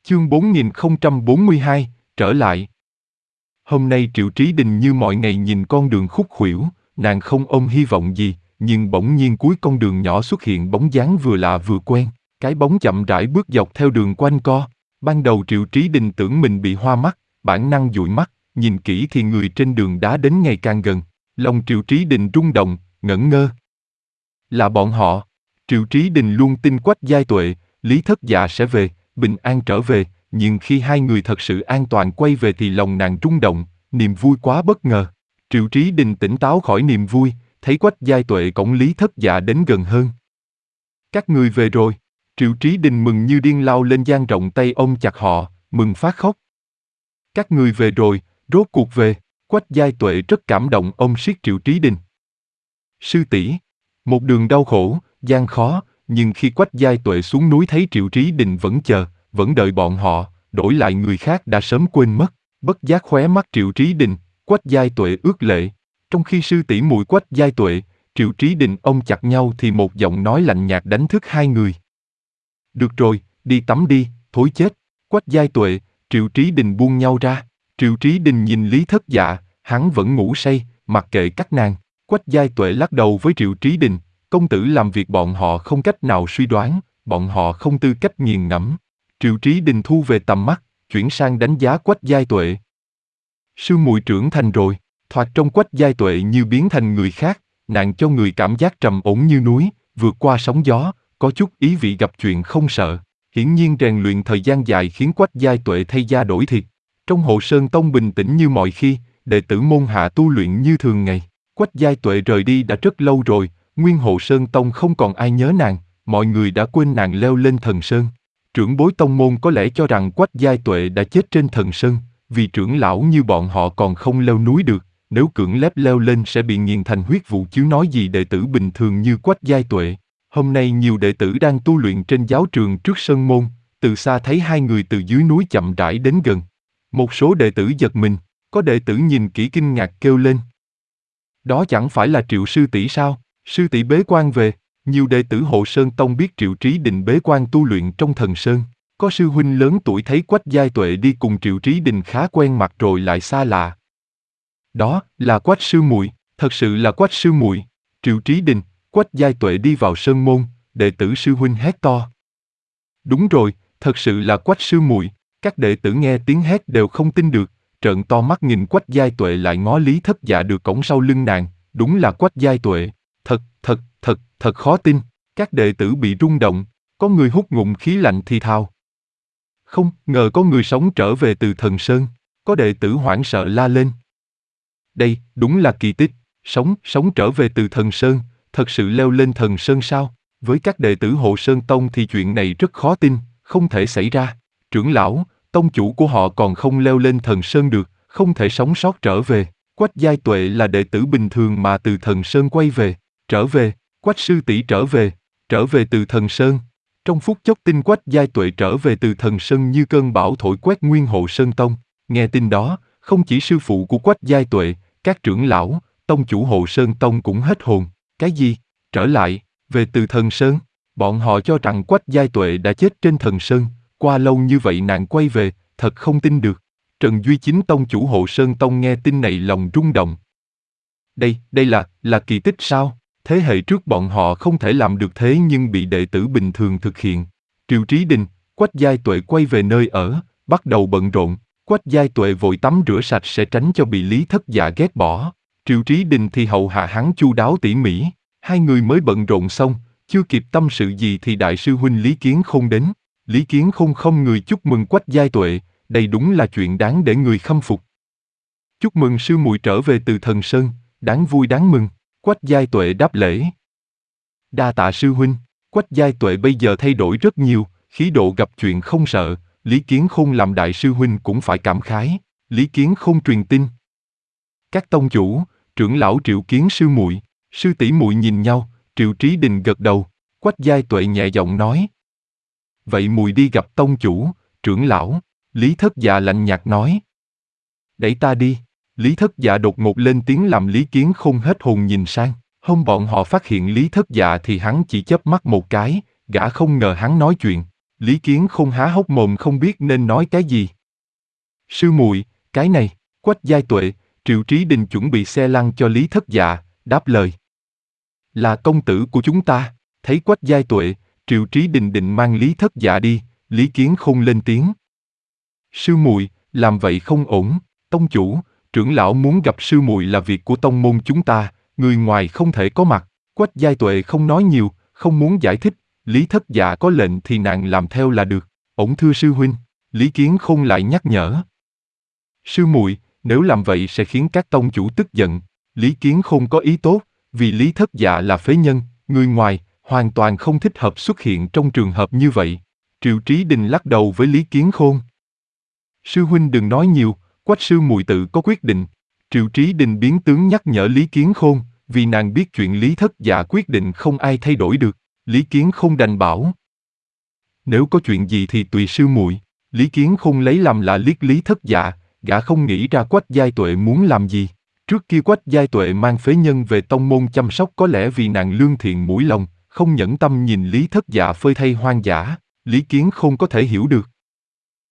Chương 4042, trở lại. Hôm nay Triệu Trí Đình như mọi ngày nhìn con đường khúc khuỷu, nàng không ôm hy vọng gì, nhưng bỗng nhiên cuối con đường nhỏ xuất hiện bóng dáng vừa lạ vừa quen, cái bóng chậm rãi bước dọc theo đường quanh co. Ban đầu Triệu Trí Đình tưởng mình bị hoa mắt, bản năng dụi mắt, nhìn kỹ thì người trên đường đá đến ngày càng gần, lòng Triệu Trí Đình rung động, ngẩn ngơ. Là bọn họ. Triệu Trí Đình luôn tin Quách Giai Tuệ, Lý Thất Dạ sẽ về, bình an trở về, nhưng khi hai người thật sự an toàn quay về thì lòng nàng rung động, niềm vui quá bất ngờ. Triệu Trí Đình tỉnh táo khỏi niềm vui, thấy Quách Giai Tuệ cõng Lý Thất Dạ đến gần hơn. Các người về rồi. Triệu Trí Đình mừng như điên lao lên dang rộng tay ôm chặt họ, mừng phát khóc. Các người về rồi, rốt cuộc về. Quách Giai Tuệ rất cảm động ôm siết Triệu Trí Đình. Sư tỷ, một đường đau khổ, gian khó, nhưng khi Quách Giai Tuệ xuống núi thấy Triệu Trí Đình vẫn chờ, vẫn đợi bọn họ, đổi lại người khác đã sớm quên mất, bất giác khóe mắt Triệu Trí Đình, Quách Giai Tuệ ướt lệ. Trong khi sư tỷ muội Quách Giai Tuệ, Triệu Trí Đình ôm chặt nhau thì một giọng nói lạnh nhạt đánh thức hai người. Được rồi, đi tắm đi, thối chết. Quách Giai Tuệ, Triệu Trí Đình buông nhau ra. Triệu Trí Đình nhìn Lý Thất Dạ, hắn vẫn ngủ say, mặc kệ các nàng. Quách Giai Tuệ lắc đầu với Triệu Trí Đình, công tử làm việc bọn họ không cách nào suy đoán, bọn họ không tư cách nghiền ngẫm. Triệu Trí Đình thu về tầm mắt, chuyển sang đánh giá Quách Giai Tuệ. Sư muội trưởng thành rồi, thoạt trong Quách Giai Tuệ như biến thành người khác, nàng cho người cảm giác trầm ổn như núi, vượt qua sóng gió, có chút ý vị gặp chuyện không sợ. Hiển nhiên rèn luyện thời gian dài khiến Quách Giai Tuệ thay da đổi thịt. Trong Hộ Sơn Tông bình tĩnh như mọi khi, đệ tử môn hạ tu luyện như thường ngày. Quách Giai Tuệ rời đi đã rất lâu rồi, nguyên Hộ Sơn Tông không còn ai nhớ nàng, mọi người đã quên nàng leo lên Thần Sơn. Trưởng bối tông môn có lẽ cho rằng Quách Giai Tuệ đã chết trên Thần Sơn, vì trưởng lão như bọn họ còn không leo núi được, nếu cưỡng ép leo lên sẽ bị nghiền thành huyết vụ chứ nói gì đệ tử bình thường như Quách Giai Tuệ. Hôm nay nhiều đệ tử đang tu luyện trên giáo trường trước sân môn, từ xa thấy hai người từ dưới núi chậm rãi đến gần. Một số đệ tử giật mình, có đệ tử nhìn kỹ kinh ngạc kêu lên. Đó chẳng phải là Triệu sư tỷ sao? Sư tỷ bế quan về. Nhiều đệ tử Hộ Sơn Tông biết Triệu Trí Đình bế quan tu luyện trong Thần Sơn. Có sư huynh lớn tuổi thấy Quách Giai Tuệ đi cùng Triệu Trí Đình khá quen mặt rồi lại xa lạ. Đó là Quách sư muội, thật sự là Quách sư muội. Triệu Trí Đình, Quách Giai Tuệ đi vào sơn môn, đệ tử sư huynh hét to. Đúng rồi, thật sự là Quách sư muội. Các đệ tử nghe tiếng hét đều không tin được, trợn to mắt nhìn Quách Giai Tuệ lại ngó Lý Thất Dạ được cõng sau lưng nàng, đúng là Quách Giai Tuệ. Thật khó tin. Các đệ tử bị rung động, có người hút ngụm khí lạnh thì thào. Không ngờ có người sống trở về từ Thần Sơn, có đệ tử hoảng sợ la lên. Đây, đúng là kỳ tích, sống trở về từ Thần Sơn, thật sự leo lên Thần Sơn sao? Với các đệ tử Hộ Sơn Tông thì chuyện này rất khó tin, không thể xảy ra. Trưởng lão, tông chủ của họ còn không leo lên Thần Sơn được, không thể sống sót trở về. Quách Giai Tuệ là đệ tử bình thường mà từ Thần Sơn quay về, trở về. Quách sư tỷ trở về từ Thần Sơn. Trong phút chốc tin Quách Giai Tuệ trở về từ Thần Sơn như cơn bão thổi quét nguyên Hộ Sơn Tông. Nghe tin đó, không chỉ sư phụ của Quách Giai Tuệ, các trưởng lão, tông chủ Hộ Sơn Tông cũng hết hồn. Cái gì? Trở lại, về từ Thần Sơn? Bọn họ cho rằng Quách Giai Tuệ đã chết trên Thần Sơn, qua lâu như vậy nàng quay về, thật không tin được. Trần Duy Chính tông chủ Hộ Sơn Tông nghe tin này lòng rung động. Đây là kỳ tích sao? Thế hệ trước bọn họ không thể làm được thế nhưng bị đệ tử bình thường thực hiện. Triệu Trí Đình, Quách Giai Tuệ quay về nơi ở, bắt đầu bận rộn. Quách Giai Tuệ vội tắm rửa sạch sẽ tránh cho bị Lý Thất Dạ ghét bỏ. Triệu Trí Đình thì hầu hạ hắn chu đáo tỉ mỉ. Hai người mới bận rộn xong, chưa kịp tâm sự gì thì đại sư huynh Lý Kiến Khôn đến. Lý Kiến Khôn không người chúc mừng Quách Giai Tuệ, đây đúng là chuyện đáng để người khâm phục. Chúc mừng sư muội trở về từ Thần Sơn, đáng vui đáng mừng. Quách Giai Tuệ đáp lễ. Đa tạ sư huynh. Quách Giai Tuệ bây giờ thay đổi rất nhiều, khí độ gặp chuyện không sợ. Lý Kiến Khôn làm đại sư huynh cũng phải cảm khái. Lý Kiến Khôn truyền tin. Các tông chủ, trưởng lão triệu kiến sư muội, sư tỷ muội nhìn nhau, Triệu Trí Đình gật đầu. Quách Giai Tuệ nhẹ giọng nói. Vậy muội đi gặp tông chủ, trưởng lão. Lý Thất Dạ lạnh nhạt nói. Đẩy ta đi. Lý Thất Dạ đột ngột lên tiếng làm Lý Kiến Khôn hết hồn nhìn sang. Hôm bọn họ phát hiện Lý Thất Dạ thì hắn chỉ chớp mắt một cái, gã không ngờ hắn nói chuyện. Lý Kiến Khôn há hốc mồm không biết nên nói cái gì. Sư muội, cái này, Quách Giai Tuệ, Triệu Trí Đình chuẩn bị xe lăn cho Lý Thất Dạ, đáp lời. Là công tử của chúng ta, thấy Quách Giai Tuệ, Triệu Trí Đình định mang Lý Thất Dạ đi, Lý Kiến Khôn lên tiếng. Sư muội, làm vậy không ổn, tông chủ, trưởng lão muốn gặp sư muội là việc của tông môn chúng ta, người ngoài không thể có mặt. Quách Giai Tuệ không nói nhiều, không muốn giải thích, Lý Thất Dạ có lệnh thì nàng làm theo là được. Ổn thưa sư huynh, Lý Kiến Khôn lại nhắc nhở. Sư muội, nếu làm vậy sẽ khiến các tông chủ tức giận. Lý Kiến Khôn có ý tốt, vì Lý Thất Dạ là phế nhân, người ngoài, hoàn toàn không thích hợp xuất hiện trong trường hợp như vậy. Triệu Trí Đình lắc đầu với Lý Kiến Khôn. Sư huynh đừng nói nhiều, Quách sư muội tự có quyết định. Triệu Trí Đình biến tướng nhắc nhở Lý Kiến Khôn, vì nàng biết chuyện Lý Thất Dạ quyết định không ai thay đổi được. Lý Kiến Khôn đành bảo. Nếu có chuyện gì thì tùy sư muội. Lý Kiến Khôn lấy làm lạ liếc Lý Thất Dạ, gã không nghĩ ra Quách Giai Tuệ muốn làm gì. Trước kia Quách Giai Tuệ mang phế nhân về tông môn chăm sóc có lẽ vì nàng lương thiện mũi lòng, không nhẫn tâm nhìn Lý Thất Dạ phơi thây hoang dã. Lý Kiến Khôn có thể hiểu được.